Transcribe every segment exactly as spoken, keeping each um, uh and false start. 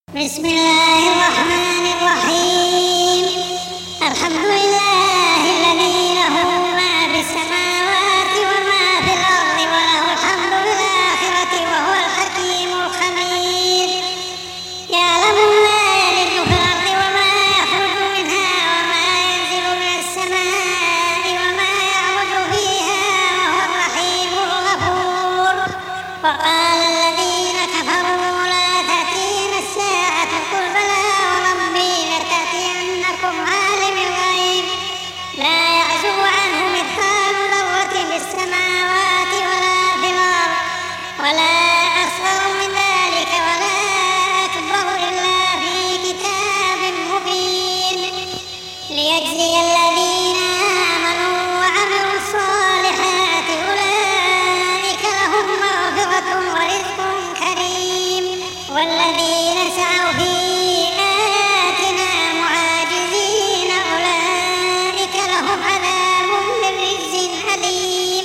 بسم الله الرحمن الرحيم. الحمد لله الذي له ما في السماوات وما في الأرض وله الحمد في الآخرة وهو الحكيم الخبير. يعلم ما يلج في الأرض وما يخرج منها وما ينزل من السماء وما يعرج فيها وهو الرحيم الغفور. وقال الذين كفروا لا تأتينا الساعة قل بلى وربي لتأتينكم عالم الغيب لا يعزب عنه مثقال ذرة في السماوات ولا في الأرض ولا أصغر من ذلك ولا أكبر إلا في كتاب مبين ليجزي الذين آمنوا وعملوا الصالحات أولئك لهم مغفرة ورزق كريم. والذين سعوا في آياتنا معاجزين أولئك لهم عذاب من رجز أليم.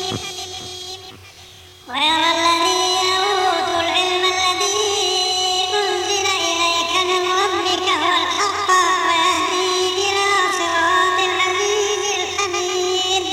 ويرى الذين أوتوا العلم الذي أنزل إليك من ربك هو الحق ويهدي إلى صراط العزيز الحميد.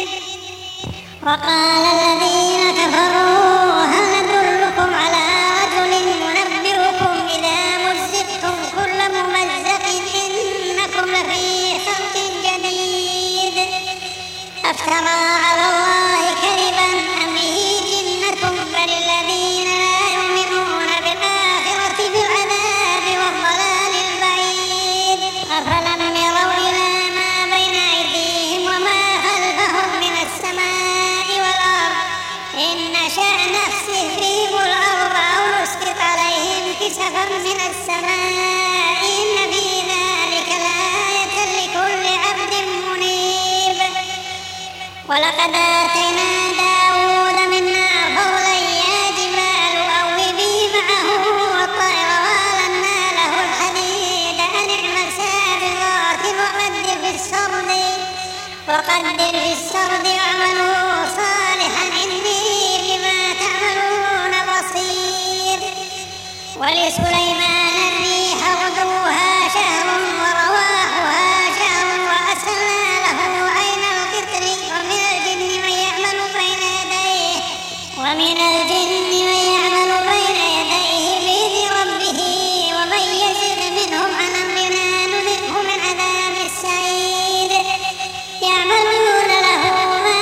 وقال الذين كفروا هل ندلكم على رجل ينبئكم إذا مزقتم كل ممزق إنكم لفي خلق جديد أفترى على الله كذبا أم به جنة بل الذين لا يؤمنون بالآخرة بالعذاب والضلال البعيد. أفلم يروا إلى ما بين أيديهم وما خلفهم من السماء والأرض إن نشأ نخسف بهم الأرض أو نسقط عليهم كسفا من السماء إن في ذلك لآية لكل عبد منيب. ولقد آتينا داود منا فضلا يا جبال أوبي معه والطير وألنا له الحديد أن اعمل سابغات وقدر في السرد وقدر في السرد واعملوا صالحا إني بما تعملون بصير. ولسليمان الريح غدوها شهر ورواحها شهر وأسلنا له عين القطر ومن الجن من يعمل بين يديه ومن الجن من يعمل بين يديه بإذن ربه ومن يزغ منهم عن أمرنا نذقه من عذاب السعير. يعملون له ما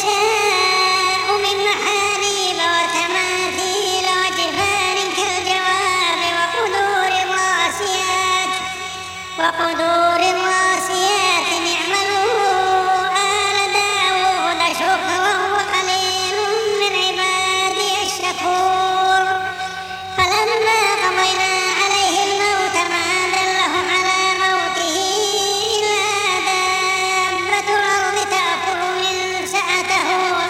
يشاء من محاريب وتماثيل وجفان كالجواب وقدور الراسيات وقدور الراسيات اعملوا آل داود شكرا وقليل من عبادي الشكور. فلما قضينا عليه الموت ما دلهم على موته إلا دابة الأرض تأكل من سعته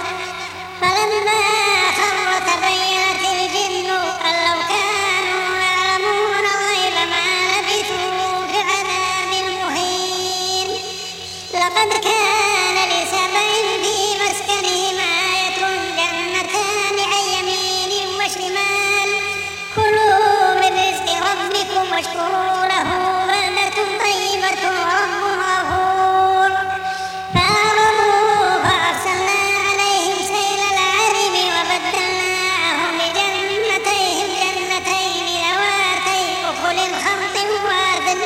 فلما خر تبينت الجن أن لو كانوا يعلمون الغيب ما لبثوا في العذاب المهين. لقد كان لسبع في مسكنهم آية جنتان عن يمين وشمال كلوا من رزق ربكم واشكروا له بلدة طيبة ورب غفور. فأعرضوا فأرسلنا عليهم سيل العرم وبدلناهم بجنتيهم جنتين ذواتي أكل خمط وأثل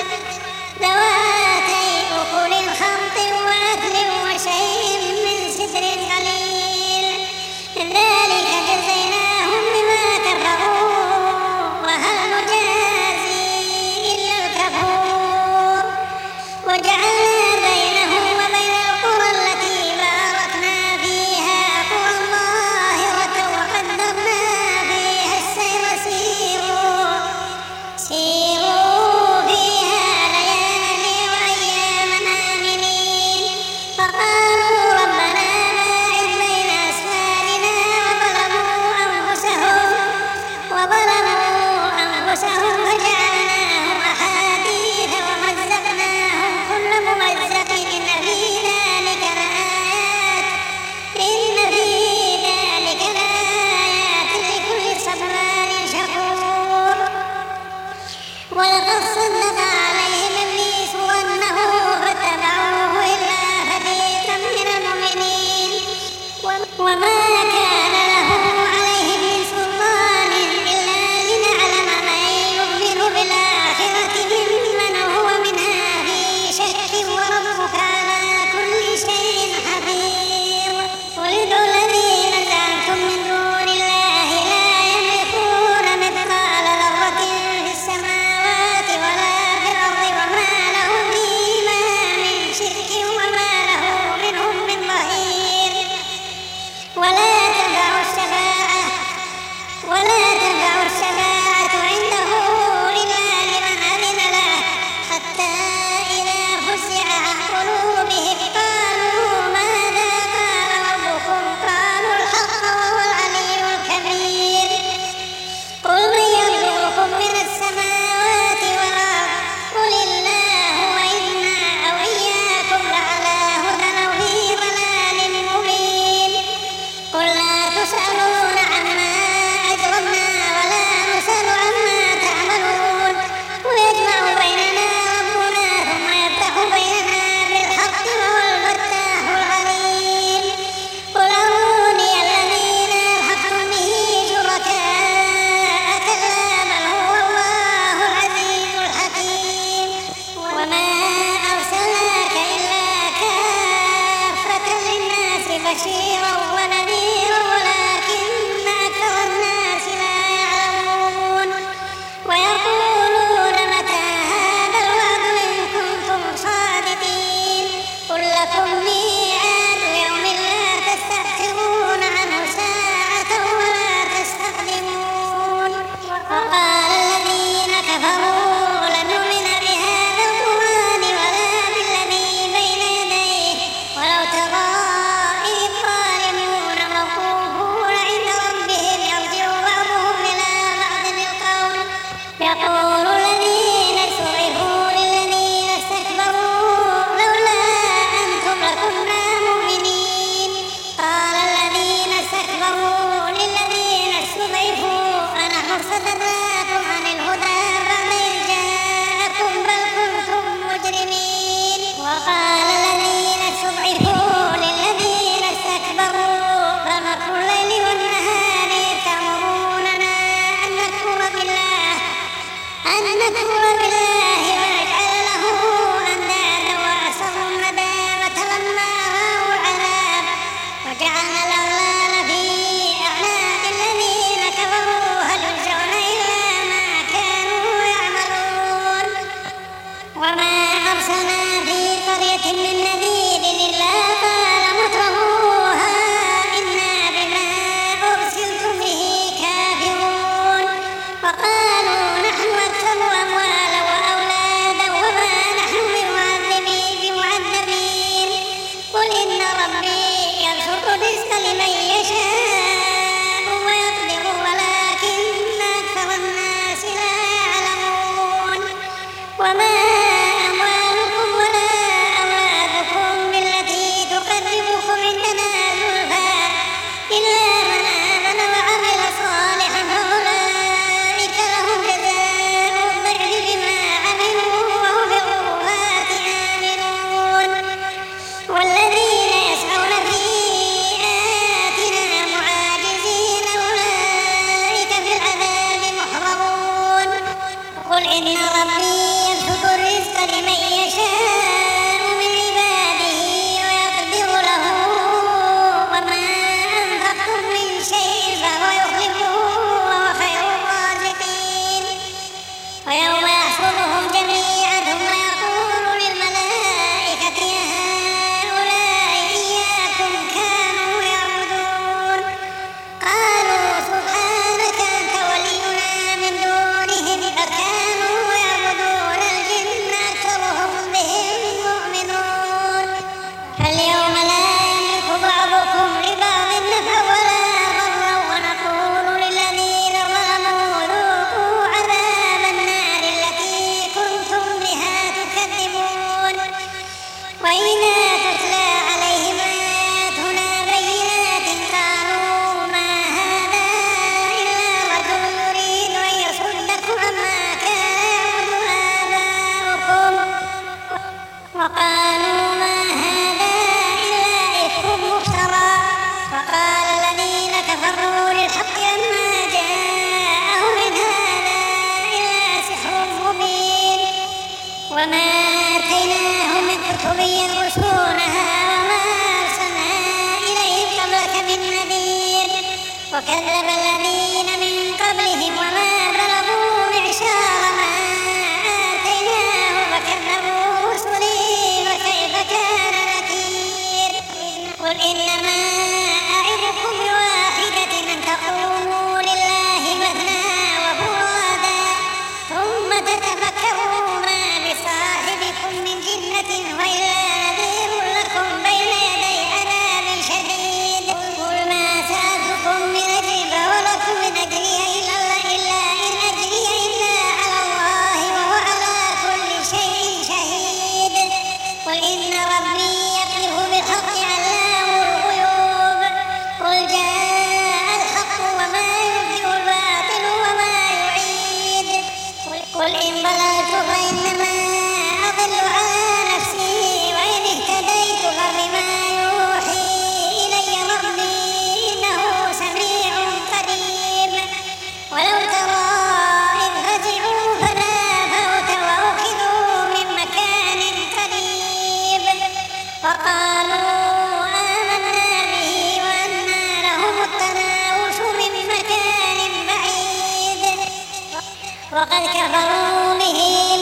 ذواتي أكل خمط وأثل وشيء من سدر قليل ذلك جزيناهم بما كفروا وهل نجازي إلا الكفور. وجعلنا بينهم وبين القرى التي باركنا فيها قرى ظاهرة وقدرنا فيها السير سيروا سيروا فيها ليالي صدق عليهم إبليس ظنه فاتبعوه إلا فريقا من المؤمنين وما كان له عليهم من سلطان إلا لنعلم من يؤمن بالآخرة ممن هو منها في شك وربك على كل شيء حفيظ قل ادعوا الذين زعمتم من دون الله لا يملكون مثقال ذرة في السماوات ولا في الأرض وما لهم فيهما من شرك وما له منهم من ظهير ولا تنفع الشفاعة ولا تنفع الشفاعة عنده إلا لمن أذن له حتى إذا فزع عن قلوبهم قالوا ماذا قال ربكم قالوا الحق وهو العلي الكبير قل من يرزقكم من السماوات والأرض قل الله وإنا أو إياكم لعلى هدى أو في ضلال مبين قل لا تسألون عما أجرمنا ولا نسأل عما تعملون ويجمع بيننا ربنا ثم يفتح بيننا بالحق وهو الفتاح العليم قل أروني الذين ألحقتم به شركاء كلا بل هو الله العزيز الحكيم وما أرسلناك إلا كافة للناس بشيرا ونذيرا ولكن أكثر الناس لا يعلمون ويقولون متى هذا الوعد إن كنتم صادقين قل لكم ميعاد يوم لا تستأخرون عنه ساعة ولا تستقدمون وقال الذين كفروا لن نؤمن بهذا القرآن ولا بالذي بين يديه ولو ترى إذ الظالمون موقوفون عند ربهم يرجع بعضهم إلى بعض القول يقول الذين استضعفوا للذين استكبروا لولا أنتم لكنا مؤمنين قال الذين استكبروا للذين استضعفوا أنحن صددناكم عن الهدى بعد إذ جاءكم بل كنتم مجرمين وقال الذين استضعفوا للذين استكبروا فمكر الليل والنهار تأمروننا أن نكفر بالله أن نكفر بالله ونجعل له أندادا وأسروا الندامة لما رأوا العذاب وجعلنا الأغلال في أعناق الذين كفروا هل يجزون إلا ما كانوا يعملون وما أرسلنا في قرية من نذير إلا قال مترفوها إنا بما أرسلتم به كافرون وقالوا نحن أكثر أموالا وأولادا وما نحن بمعذبين بمعذبين قل إن ربي يبسط الرزق لمن يشاء ويقدر ولكن أكثر الناس لا يعلمون وما أموالكم ولا أولادكم وما آتيناهم من كتب يدرسونها وما أرسلنا إليهم قبلك من نذير وكذب الذين من قبلهم وما بلغوا معشار ما آتيناهم وكذبوا رسلي وكيف كان نكير قل إنما أعظكم بواحدة أن تقوموا لله مثنى وفرادا ثم تتفكروا ما بصاحبكم من جنة وإلا نذير لكم بين يدي عذاب شديد قل ما سألتكم من أجر فولكم إن أجري إلا إلا إن أجري إلا على الله وهو على كل شيء شهيد قل إن ربي يقذف بالحق علام الغيوب قل جاء الحق وما يبدئ الباطل وما يعيد قل إن ضللت فإنما أضل على نفسي وإن اهتديت فبما يوحي إلي ربي إنه سميع قريب ولو ترى إذ فزعوا فلا فوت وأخذوا من مكان قريب فقالوا آمنا به وأنى لهم التناوش من مكان بعيد وقد كفروا به